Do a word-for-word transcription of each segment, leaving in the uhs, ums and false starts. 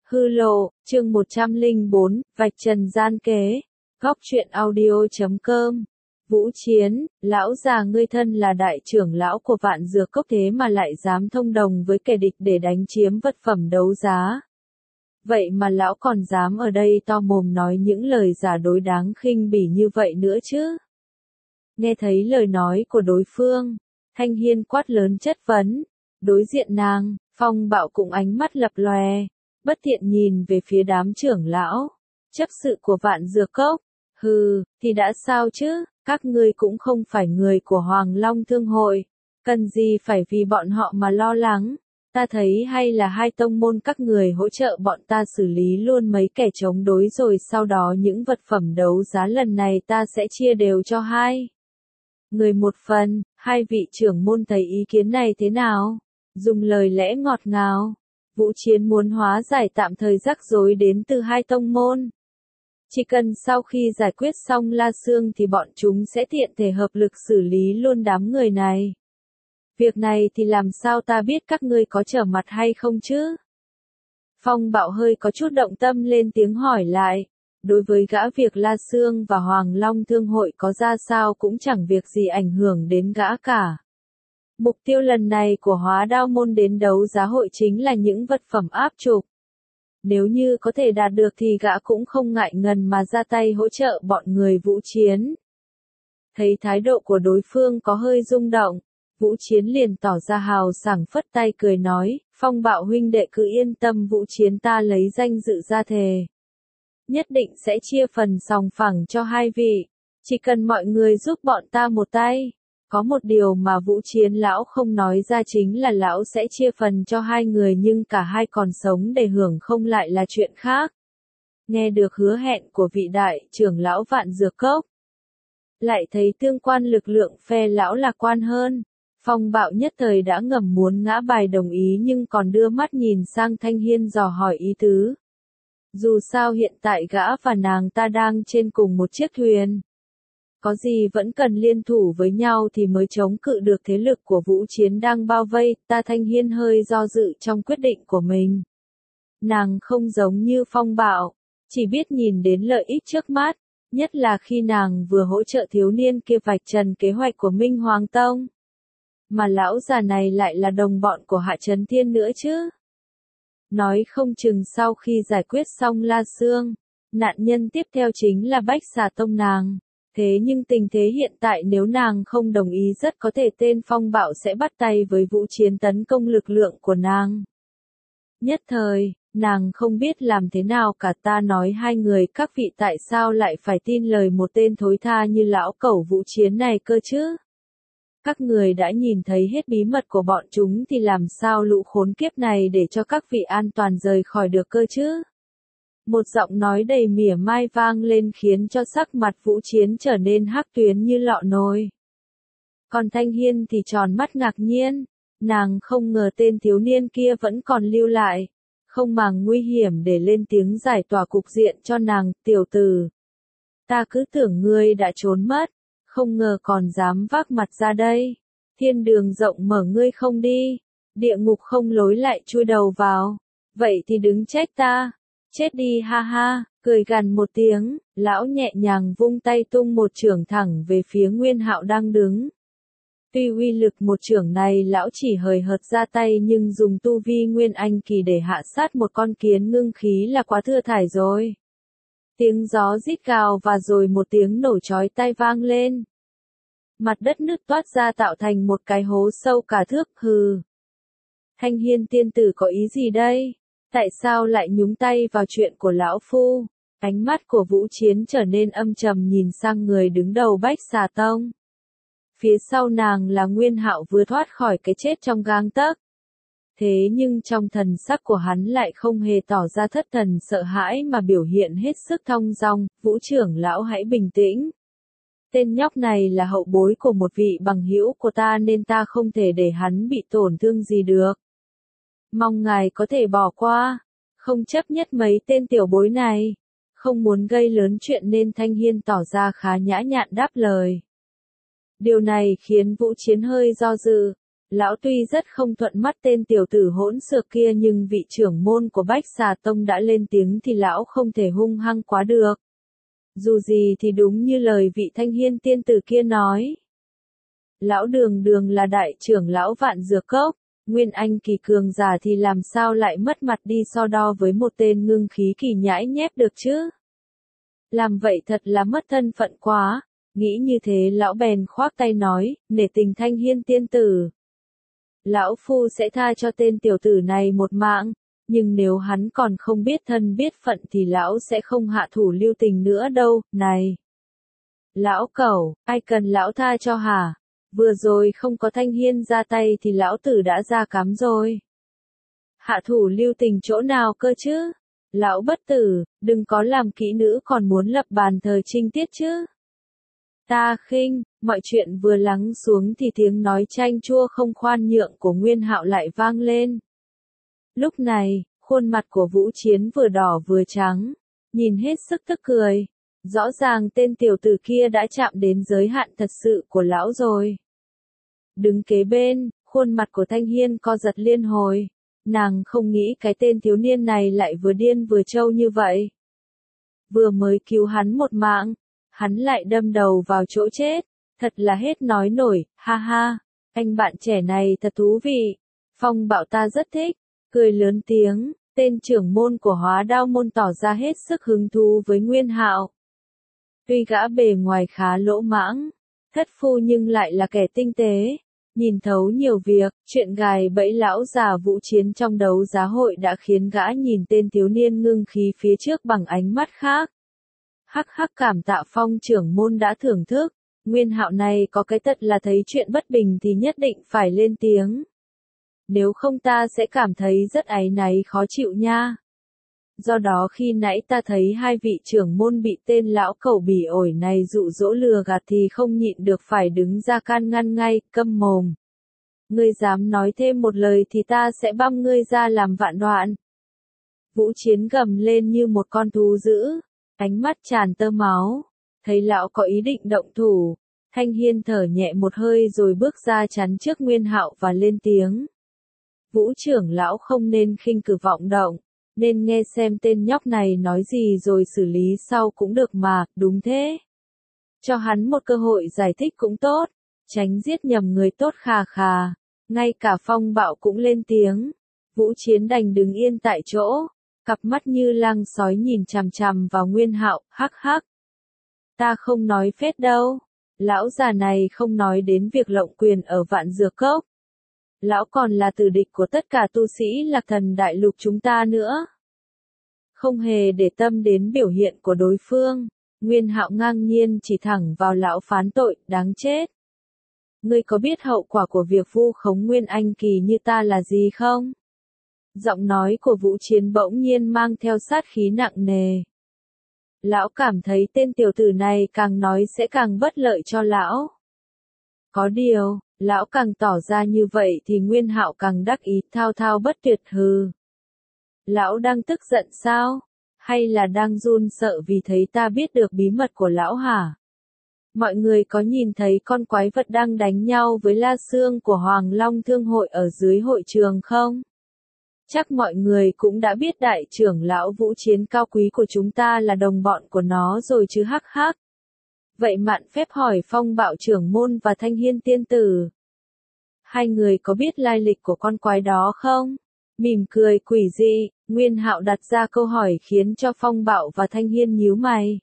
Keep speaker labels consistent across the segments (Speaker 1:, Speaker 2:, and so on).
Speaker 1: Hư lộ, chương một trăm lẻ bốn, vạch trần gian kế. Góc truyện audio chấm com. Vũ Chiến, lão già ngươi thân là đại trưởng lão của Vạn Dược Cốc thế mà lại dám thông đồng với kẻ địch để đánh chiếm vật phẩm đấu giá. Vậy mà lão còn dám ở đây to mồm nói những lời giả dối đáng khinh bỉ như vậy nữa chứ. Nghe thấy lời nói của đối phương, Thanh Hiên quát lớn chất vấn. Đối diện nàng, Phong Bạo cùng ánh mắt lập lòe, bất thiện nhìn về phía đám trưởng lão. Chấp sự của Vạn Dược Cốc, hừ, thì đã sao chứ, các ngươi cũng không phải người của Hoàng Long Thương Hội, cần gì phải vì bọn họ mà lo lắng. Ta thấy hay là hai tông môn các người hỗ trợ bọn ta xử lý luôn mấy kẻ chống đối rồi sau đó những vật phẩm đấu giá lần này ta sẽ chia đều cho hai người một phần. Hai vị trưởng môn thấy ý kiến này thế nào? Dùng lời lẽ ngọt ngào, Vũ Chiến muốn hóa giải tạm thời rắc rối đến từ hai tông môn. Chỉ cần sau khi giải quyết xong La Sương thì bọn chúng sẽ tiện thể hợp lực xử lý luôn đám người này. Việc này thì làm sao ta biết các ngươi có trở mặt hay không chứ? Phong Bạo hơi có chút động tâm lên tiếng hỏi lại. Đối với gã việc La Sương và Hoàng Long Thương Hội có ra sao cũng chẳng việc gì ảnh hưởng đến gã cả. Mục tiêu lần này của Hóa Đao Môn đến đấu giá hội chính là những vật phẩm áp trục. Nếu như có thể đạt được thì gã cũng không ngại ngần mà ra tay hỗ trợ bọn người Vũ Chiến. Thấy thái độ của đối phương có hơi rung động, Vũ Chiến liền tỏ ra hào sảng phất tay cười nói, Phong Bạo huynh đệ cứ yên tâm, Vũ Chiến ta lấy danh dự ra thề. Nhất định sẽ chia phần sòng phẳng cho hai vị, chỉ cần mọi người giúp bọn ta một tay. Có một điều mà Vũ Chiến lão không nói ra chính là lão sẽ chia phần cho hai người nhưng cả hai còn sống để hưởng không lại là chuyện khác. Nghe được hứa hẹn của vị đại trưởng lão Vạn Dược Cốc, lại thấy tương quan lực lượng phe lão lạc quan hơn. Phong Bạo nhất thời đã ngầm muốn ngã bài đồng ý nhưng còn đưa mắt nhìn sang Thanh Hiên dò hỏi ý tứ. Dù sao hiện tại gã và nàng ta đang trên cùng một chiếc thuyền. Có gì vẫn cần liên thủ với nhau thì mới chống cự được thế lực của Vũ Chiến đang bao vây. Ta Thanh Hiên hơi do dự trong quyết định của mình. Nàng không giống như Phong Bạo, chỉ biết nhìn đến lợi ích trước mắt, nhất là khi nàng vừa hỗ trợ thiếu niên kia vạch trần kế hoạch của Minh Hoàng Tông. Mà lão già này lại là đồng bọn của Hạ Chấn Thiên nữa chứ. Nói không chừng sau khi giải quyết xong La Sương, nạn nhân tiếp theo chính là Bách Xà Tông nàng. Thế nhưng tình thế hiện tại nếu nàng không đồng ý rất có thể tên Phong Bạo sẽ bắt tay với Vũ Chiến tấn công lực lượng của nàng. Nhất thời, nàng không biết làm thế nào cả. Ta nói hai người các vị tại sao lại phải tin lời một tên thối tha như lão cẩu Vũ Chiến này cơ chứ? Các người đã nhìn thấy hết bí mật của bọn chúng thì làm sao lũ khốn kiếp này để cho các vị an toàn rời khỏi được cơ chứ? Một giọng nói đầy mỉa mai vang lên khiến cho sắc mặt Vũ Chiến trở nên hắc tuyến như lọ nồi. Còn Thanh Hiên thì tròn mắt ngạc nhiên, nàng không ngờ tên thiếu niên kia vẫn còn lưu lại, không màng nguy hiểm để lên tiếng giải tỏa cục diện cho nàng. Tiểu tử, ta cứ tưởng ngươi đã trốn mất, không ngờ còn dám vác mặt ra đây. Thiên đường rộng mở ngươi không đi, địa ngục không lối lại chui đầu vào, vậy thì đứng trách ta. Chết đi ha ha, cười gằn một tiếng, lão nhẹ nhàng vung tay tung một chưởng thẳng về phía Nguyên Hạo đang đứng. Tuy uy lực một chưởng này lão chỉ hời hợt ra tay nhưng dùng tu vi Nguyên Anh kỳ để hạ sát một con kiến ngưng khí là quá thưa thải rồi. Tiếng gió rít gào và rồi một tiếng nổ chói tai vang lên. Mặt đất nứt toát ra tạo thành một cái hố sâu cả thước. Hừ. Thanh Hiên tiên tử có ý gì đây? Tại sao lại nhúng tay vào chuyện của lão phu? Ánh mắt của Vũ Chiến trở nên âm trầm nhìn sang người đứng đầu Bách Xà Tông. Phía sau nàng là Nguyên Hạo vừa thoát khỏi cái chết trong gang tấc. Thế nhưng trong thần sắc của hắn lại không hề tỏ ra thất thần sợ hãi mà biểu hiện hết sức thong dong. Vũ trưởng lão hãy bình tĩnh. Tên nhóc này là hậu bối của một vị bằng hữu của ta nên ta không thể để hắn bị tổn thương gì được. Mong ngài có thể bỏ qua, không chấp nhất mấy tên tiểu bối này, không muốn gây lớn chuyện nên Thanh Hiên tỏ ra khá nhã nhặn đáp lời. Điều này khiến Vũ Chiến hơi do dự, Lão tuy rất không thuận mắt tên tiểu tử hỗn xược kia nhưng vị trưởng môn của Bách Xà Tông đã lên tiếng thì lão không thể hung hăng quá được. Dù gì thì đúng như lời vị Thanh Hiên tiên tử kia nói. Lão đường đường là đại trưởng lão Vạn Dược Cốc, nguyên anh kỳ cường giả thì làm sao lại mất mặt đi so đo với một tên ngưng khí kỳ nhãi nhép được chứ? Làm vậy thật là mất thân phận quá. Nghĩ như thế lão bèn khoác tay nói, nể tình Thanh Hiên tiên tử. Lão phu sẽ tha cho tên tiểu tử này một mạng, nhưng nếu hắn còn không biết thân biết phận thì lão sẽ không hạ thủ lưu tình nữa đâu, này. Lão cẩu, ai cần lão tha cho hả? Vừa rồi không có Thanh Hiên ra tay thì lão tử đã ra cám rồi. Hạ thủ lưu tình chỗ nào cơ chứ? Lão bất tử, đừng có làm kỹ nữ còn muốn lập bàn thờ trinh tiết chứ. Ta khinh, mọi chuyện vừa lắng xuống thì tiếng nói chanh chua không khoan nhượng của Nguyên Hạo lại vang lên. Lúc này, khuôn mặt của Vũ Chiến vừa đỏ vừa trắng, nhìn hết sức tức cười. Rõ ràng tên tiểu tử kia đã chạm đến giới hạn thật sự của lão rồi. Đứng kế bên, khuôn mặt của Thanh Hiên co giật liên hồi. Nàng không nghĩ cái tên thiếu niên này lại vừa điên vừa trâu như vậy. Vừa mới cứu hắn một mạng, hắn lại đâm đầu vào chỗ chết. Thật là hết nói nổi, ha ha. Anh bạn trẻ này thật thú vị. Phong Bạo ta rất thích. Cười lớn tiếng, tên trưởng môn của Hóa Đao môn tỏ ra hết sức hứng thú với Nguyên Hạo. Tuy gã bề ngoài khá lỗ mãng, thất phu nhưng lại là kẻ tinh tế, nhìn thấu nhiều việc, chuyện gài bẫy lão già Vũ Chiến trong đấu giá hội đã khiến gã nhìn tên thiếu niên ngưng khí phía trước bằng ánh mắt khác. Hắc hắc, cảm tạ Phong trưởng môn đã thưởng thức, Nguyên Hạo này có cái tật là thấy chuyện bất bình thì nhất định phải lên tiếng. Nếu không ta sẽ cảm thấy rất áy náy khó chịu nha. Do đó khi nãy ta thấy hai vị trưởng môn bị tên lão cẩu bỉ ổi này dụ dỗ lừa gạt thì không nhịn được phải đứng ra can ngăn ngay, câm mồm. Ngươi dám nói thêm một lời thì ta sẽ băm ngươi ra làm vạn đoạn. Vũ Chiến gầm lên như một con thú dữ, ánh mắt tràn tơ máu, thấy lão có ý định động thủ. Thanh Hiên thở nhẹ một hơi rồi bước ra chắn trước Nguyên Hạo và lên tiếng. Vũ trưởng lão không nên khinh cử vọng động, nên nghe xem tên nhóc này nói gì rồi xử lý sau cũng được mà, đúng thế. Cho hắn một cơ hội giải thích cũng tốt, tránh giết nhầm người tốt khà khà. Ngay cả Phong Bạo cũng lên tiếng. Vũ Chiến đành đứng yên tại chỗ, cặp mắt như lang sói nhìn chằm chằm vào Nguyên Hạo, hắc hắc. Ta không nói phét đâu, lão già này không nói đến việc lộng quyền ở Vạn Dược Cốc. Lão còn là tử địch của tất cả tu sĩ Lạc Thần Đại Lục chúng ta nữa. Không hề để tâm đến biểu hiện của đối phương, Nguyên Hạo ngang nhiên chỉ thẳng vào lão phán tội, đáng chết. Ngươi có biết hậu quả của việc vu khống Nguyên Anh kỳ như ta là gì không? Giọng nói của Vũ Chiến bỗng nhiên mang theo sát khí nặng nề. Lão cảm thấy tên tiểu tử này càng nói sẽ càng bất lợi cho lão. Có điều, lão càng tỏ ra như vậy thì Nguyên Hạo càng đắc ý thao thao bất tuyệt hừ. Lão đang tức giận sao? Hay là đang run sợ vì thấy ta biết được bí mật của lão hả? Mọi người có nhìn thấy con quái vật đang đánh nhau với La Xương của Hoàng Long Thương hội ở dưới hội trường không? Chắc mọi người cũng đã biết đại trưởng lão Vũ Chiến cao quý của chúng ta là đồng bọn của nó rồi chứ hắc hắc. Vậy mạn phép hỏi Phong Bạo trưởng môn và Thanh Hiên tiên tử. Hai người có biết lai lịch của con quái đó không? Mỉm cười quỷ dị, Nguyên Hạo đặt ra câu hỏi khiến cho Phong Bạo và Thanh Hiên nhíu mày.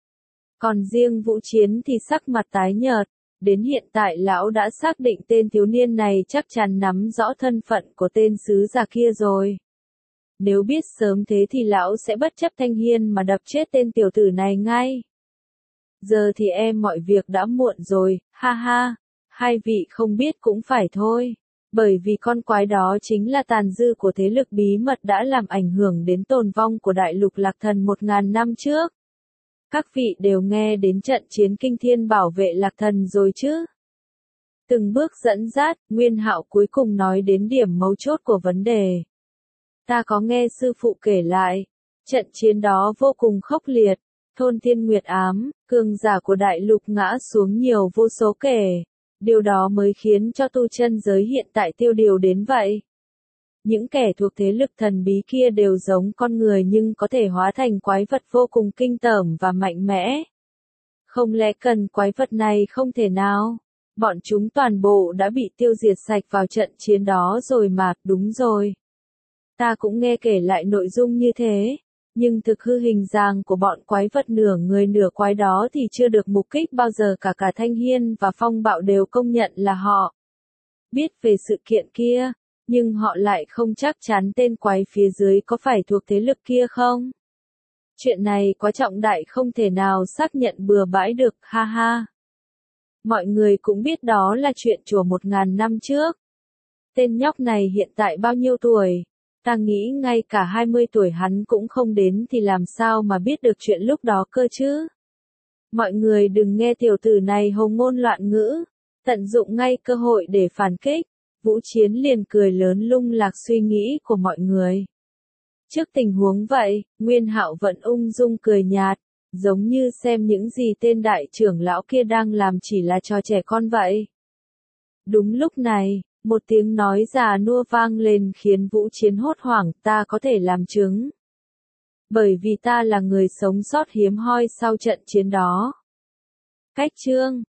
Speaker 1: Còn riêng Vũ Chiến thì sắc mặt tái nhợt, đến hiện tại lão đã xác định tên thiếu niên này chắc chắn nắm rõ thân phận của tên sứ giả kia rồi. Nếu biết sớm thế thì lão sẽ bất chấp Thanh Hiên mà đập chết tên tiểu tử này ngay. Giờ thì em mọi việc đã muộn rồi, ha ha, hai vị không biết cũng phải thôi. Bởi vì con quái đó chính là tàn dư của thế lực bí mật đã làm ảnh hưởng đến tồn vong của đại lục Lạc Thần một ngàn năm trước. Các vị đều nghe đến trận chiến kinh thiên bảo vệ Lạc Thần rồi chứ? Từng bước dẫn dắt, Nguyên Hạo cuối cùng nói đến điểm mấu chốt của vấn đề. Ta có nghe sư phụ kể lại, trận chiến đó vô cùng khốc liệt, thôn Thiên Nguyệt ám, cường giả của đại lục ngã xuống nhiều vô số kể. Điều đó mới khiến cho tu chân giới hiện tại tiêu điều đến vậy. Những kẻ thuộc thế lực thần bí kia đều giống con người nhưng có thể hóa thành quái vật vô cùng kinh tởm và mạnh mẽ. Không lẽ cần quái vật này không thể nào? Bọn chúng toàn bộ đã bị tiêu diệt sạch vào trận chiến đó rồi mà, đúng rồi. Ta cũng nghe kể lại nội dung như thế, nhưng thực hư hình dạng của bọn quái vật nửa người nửa quái đó thì chưa được mục kích bao giờ cả cả Thanh Hiên và Phong Bạo đều công nhận là họ biết về sự kiện kia, nhưng họ lại không chắc chắn tên quái phía dưới có phải thuộc thế lực kia không. Chuyện này quá trọng đại không thể nào xác nhận bừa bãi được, ha ha. Mọi người cũng biết đó là chuyện chùa một ngàn năm trước. Tên nhóc này hiện tại bao nhiêu tuổi? Ta nghĩ ngay cả hai mươi tuổi hắn cũng không đến thì làm sao mà biết được chuyện lúc đó cơ chứ? Mọi người đừng nghe tiểu tử này hồng ngôn loạn ngữ, tận dụng ngay cơ hội để phản kích. Vũ Chiến liền cười lớn lung lạc suy nghĩ của mọi người. Trước tình huống vậy, Nguyên Hạo vẫn ung dung cười nhạt, giống như xem những gì tên đại trưởng lão kia đang làm chỉ là trò trẻ con vậy. Đúng lúc này, một tiếng nói già nua vang lên khiến Vũ Chiến hốt hoảng, ta có thể làm chứng. Bởi vì ta là người sống sót hiếm hoi sau trận chiến đó. Cách chương